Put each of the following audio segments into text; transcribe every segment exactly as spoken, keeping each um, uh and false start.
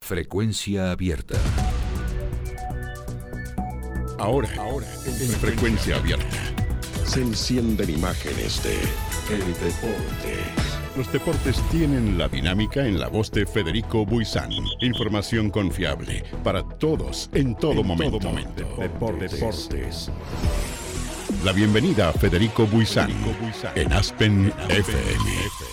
Frecuencia abierta. Ahora, ahora, en Frecuencia Abierta. Se encienden imágenes de el deporte. Los deportes tienen la dinámica en la voz de Federico Buizán. Información confiable para todos, en todo en momento. Todo momento. Deportes. Deportes. La bienvenida a Federico Buizán en Aspen F M.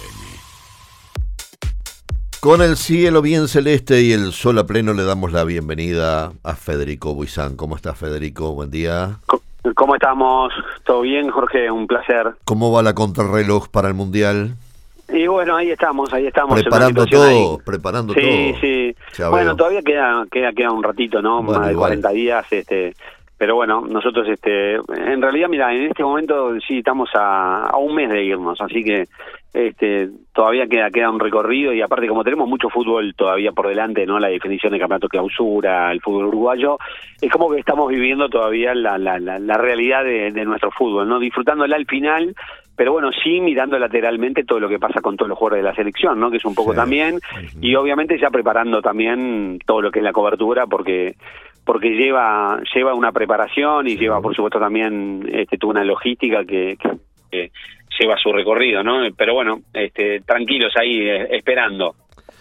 Con el cielo bien celeste y el sol a pleno le damos la bienvenida a Federico Buizán. ¿Cómo estás, Federico? Buen día. ¿Cómo estamos? ¿Todo bien, Jorge? Un placer. ¿Cómo va la contrarreloj para el Mundial? Y bueno, ahí estamos, ahí estamos. Preparando todo, ahí. preparando sí, todo. Sí, sí. Bueno, veo. todavía queda, queda queda un ratito, ¿no? Bueno, Más de igual. cuarenta días, este... Pero bueno, nosotros, este, en realidad, mira, en este momento sí estamos a, a un mes de irnos, así que este, todavía queda queda un recorrido y aparte como tenemos mucho fútbol todavía por delante, no, la definición de campeonato clausura, el fútbol uruguayo, es como que estamos viviendo todavía la la, la, la realidad de, de nuestro fútbol, no, disfrutándola al final. Pero bueno, sí mirando lateralmente todo lo que pasa con todos los jugadores de la selección, ¿no? Que es un poco sí. también, uh-huh. y obviamente ya preparando también todo lo que es la cobertura, porque porque lleva lleva una preparación y sí. lleva, por supuesto, también este, toda una logística que, que, que lleva su recorrido, ¿no? Pero bueno, este, tranquilos ahí, eh, esperando.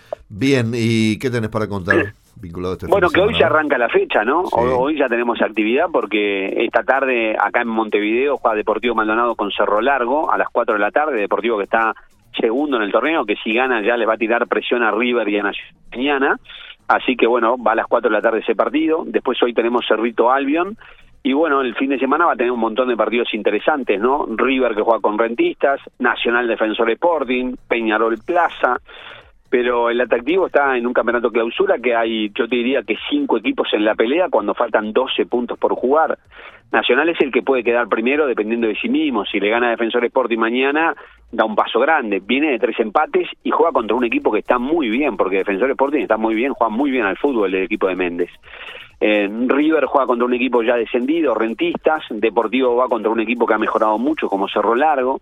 Bien, ¿y qué tenés para contar? Vinculado a este bueno, que semana, hoy ya arranca la fecha, ¿no? Sí. Hoy, hoy ya tenemos actividad porque esta tarde acá en Montevideo juega Deportivo Maldonado con Cerro Largo a las cuatro de la tarde, Deportivo que está segundo en el torneo, que si gana ya les va a tirar presión a River y a Nacional mañana, así que bueno, va a las cuatro de la tarde ese partido. Después hoy tenemos Cerrito Albion y bueno, el fin de semana va a tener un montón de partidos interesantes, ¿no? River que juega con Rentistas, Nacional Defensor Sporting, Peñarol Plaza. Pero el atractivo está en un campeonato clausura que hay, yo te diría que cinco equipos en la pelea cuando faltan doce puntos por jugar. Nacional es el que puede quedar primero dependiendo de sí mismo. Si le gana a Defensor Sporting mañana, da un paso grande. Viene de tres empates y juega contra un equipo que está muy bien, porque Defensor Sporting está muy bien, juega muy bien al fútbol el equipo de Méndez. Eh, River juega contra un equipo ya descendido, Rentistas. Deportivo va contra un equipo que ha mejorado mucho, como Cerro Largo.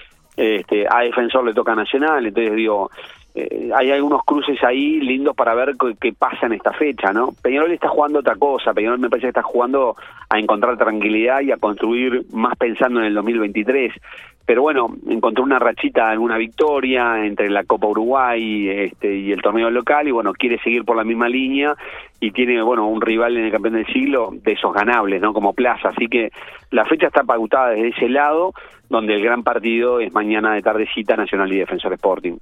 Este, a Defensor le toca Nacional, entonces digo... Eh, hay algunos cruces ahí lindos para ver qué, qué pasa en esta fecha, ¿no? Peñarol está jugando otra cosa, Peñarol me parece que está jugando a encontrar tranquilidad y a construir más pensando en el dos mil veintitrés, pero bueno, encontró una rachita, alguna victoria entre la Copa Uruguay este, y el torneo local y bueno, quiere seguir por la misma línea y tiene, bueno, un rival en el campeón del siglo de esos ganables, ¿no? Como Plaza, así que la fecha está pautada desde ese lado, donde el gran partido es mañana de tardecita, Nacional y Defensor Sporting.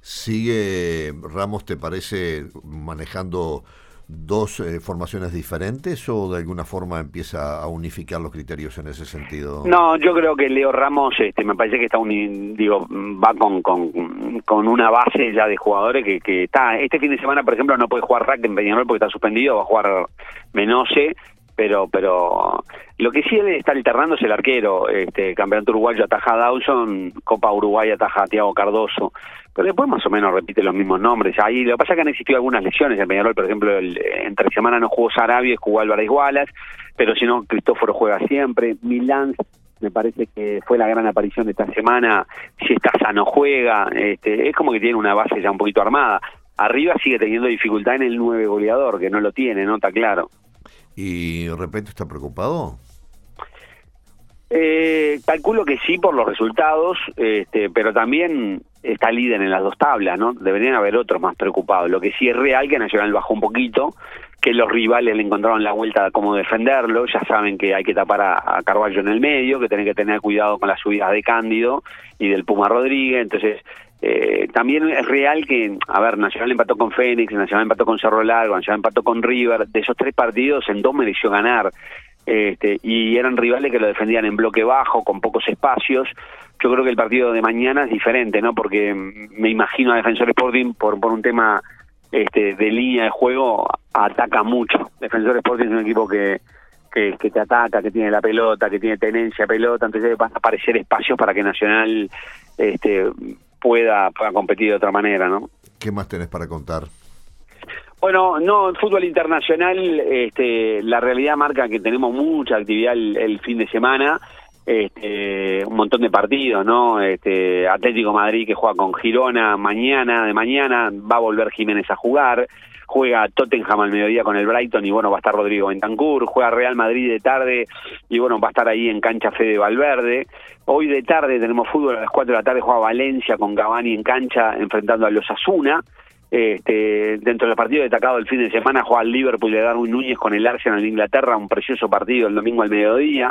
¿Sigue Ramos, te parece, manejando dos eh, formaciones diferentes o de alguna forma empieza a unificar los criterios en ese sentido? No, yo creo que Leo Ramos este, me parece que está un, digo, va con, con, con una base ya de jugadores que, que está. Este fin de semana, por ejemplo, no puede jugar Rack en Peñarol porque está suspendido, va a jugar Menose. Pero pero lo que sí él está alternando es el arquero, este campeonato uruguayo ataja a Dawson, Copa Uruguay ataja a Thiago Cardoso, pero después más o menos repite los mismos nombres. Ahí lo que pasa es que han existido algunas lesiones en Peñarol, por ejemplo, el, entre semana no jugó Sarabia, jugó Álvarez Wallace, pero si no, Cristóforo juega siempre, Milán me parece que fue la gran aparición de esta semana, si está sano juega, este, es como que tiene una base ya un poquito armada. Arriba sigue teniendo dificultad en el nueve goleador, que no lo tiene, ¿no? Está claro. ¿Y de repente está preocupado? Eh, calculo que sí por los resultados, este, pero también está líder en las dos tablas, ¿no? Deberían haber otros más preocupados. Lo que sí es real que Nacional bajó un poquito, que los rivales le encontraron la vuelta a cómo defenderlo, ya saben que hay que tapar a, a Carvalho en el medio, que tienen que tener cuidado con las subidas de Cándido y del Puma Rodríguez, entonces... Eh, también es real que, a ver, Nacional empató con Fénix, Nacional empató con Cerro Largo, Nacional empató con River, de esos tres partidos en dos mereció ganar, este, y eran rivales que lo defendían en bloque bajo, con pocos espacios. Yo creo que el partido de mañana es diferente, ¿no? Porque me imagino a Defensor Sporting, por, por un tema este, de línea de juego, ataca mucho. Defensor Sporting es un equipo que, que, que te ataca, que tiene la pelota, que tiene tenencia a pelota, entonces van a aparecer espacios para que Nacional... este Pueda, pueda competir de otra manera, ¿no? ¿Qué más tenés para contar? Bueno, no, en fútbol internacional, este, la realidad marca que tenemos mucha actividad el, el fin de semana, este, un montón de partidos, ¿no? Este, Atlético Madrid que juega con Girona mañana, de mañana, va a volver Jiménez a jugar, juega Tottenham al mediodía con el Brighton y bueno, va a estar Rodrigo Bentancur, juega Real Madrid de tarde y bueno, va a estar ahí en cancha Fede Valverde. Hoy de tarde tenemos fútbol, a las cuatro de la tarde juega Valencia con Cavani en cancha enfrentando a los Osasuna. Este, dentro del partido destacado del fin de semana juega el Liverpool de Darwin Núñez con el Arsenal de Inglaterra, un precioso partido el domingo al mediodía.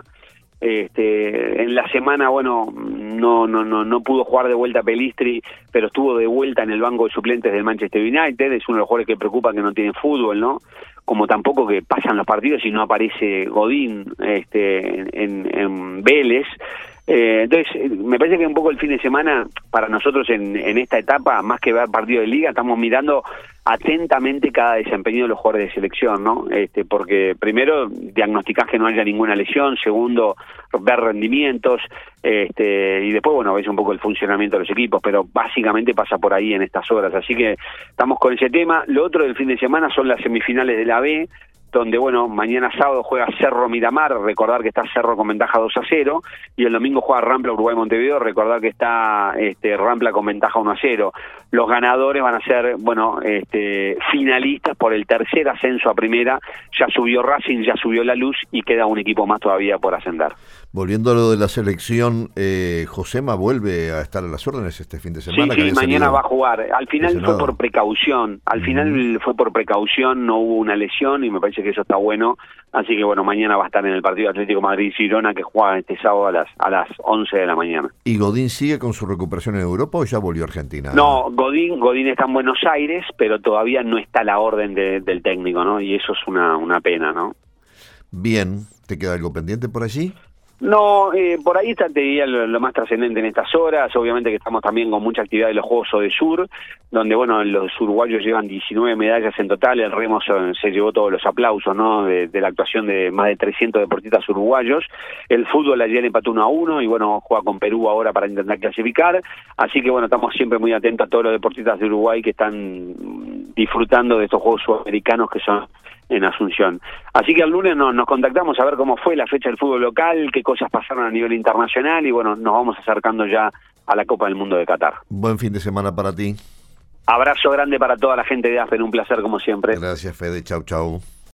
Este, en la semana, bueno, no no no no pudo jugar de vuelta Pelistri, pero estuvo de vuelta en el banco de suplentes del Manchester United. Es uno de los jugadores que preocupa que no tiene fútbol, ¿no? Como tampoco que pasan los partidos y no aparece Godín este, en, en, en Vélez. Eh, entonces, me parece que un poco el fin de semana, para nosotros en, en esta etapa, más que ver partido de liga, estamos mirando atentamente cada desempeño de los jugadores de selección, ¿no? Este, porque primero, diagnosticás que no haya ninguna lesión, segundo, ver rendimientos, este, y después, bueno, ves un poco el funcionamiento de los equipos, pero básicamente pasa por ahí en estas horas, así que estamos con ese tema. Lo otro del fin de semana son las semifinales de la B, donde, bueno, mañana sábado juega Cerro Miramar, recordar que está Cerro con ventaja dos a cero, y el domingo juega Rampla Uruguay Montevideo, recordar que está este, Rampla con ventaja uno a cero. Los ganadores van a ser, bueno, este, finalistas por el tercer ascenso a primera. Ya subió Racing, ya subió La Luz y queda un equipo más todavía por ascender. Volviendo a lo de la selección, eh, Josema vuelve a estar a las órdenes este fin de semana. Sí, sí, mañana va a jugar. Al final fue por precaución, al mm. final fue por precaución, no hubo una lesión y me parece que eso está bueno. Así que bueno, mañana va a estar en el partido Atlético Madrid-Girona que juega este sábado a las a las once de la mañana. ¿Y Godín sigue con su recuperación en Europa o ya volvió a Argentina? No, Godín Godín está en Buenos Aires, pero todavía no está a la orden de, del técnico, ¿no? Y eso es una, una pena, ¿no? Bien, ¿te queda algo pendiente por allí? No, eh, por ahí está, te diría, lo, lo más trascendente en estas horas. Obviamente que estamos también con mucha actividad de los Juegos Odesur, donde, bueno, los uruguayos llevan diecinueve medallas en total. El remo se, se llevó todos los aplausos, ¿no?, de, de la actuación de más de trescientos deportistas uruguayos. El fútbol ayer empató uno a uno y, bueno, juega con Perú ahora para intentar clasificar. Así que, bueno, estamos siempre muy atentos a todos los deportistas de Uruguay que están disfrutando de estos Juegos Sudamericanos que son en Asunción. Así que el lunes nos, nos contactamos a ver cómo fue la fecha del fútbol local, qué cosas pasaron a nivel internacional y bueno, nos vamos acercando ya a la Copa del Mundo de Qatar. Buen fin de semana para ti. Abrazo grande para toda la gente de Aspen, un placer como siempre. Gracias, Fede, chau chau.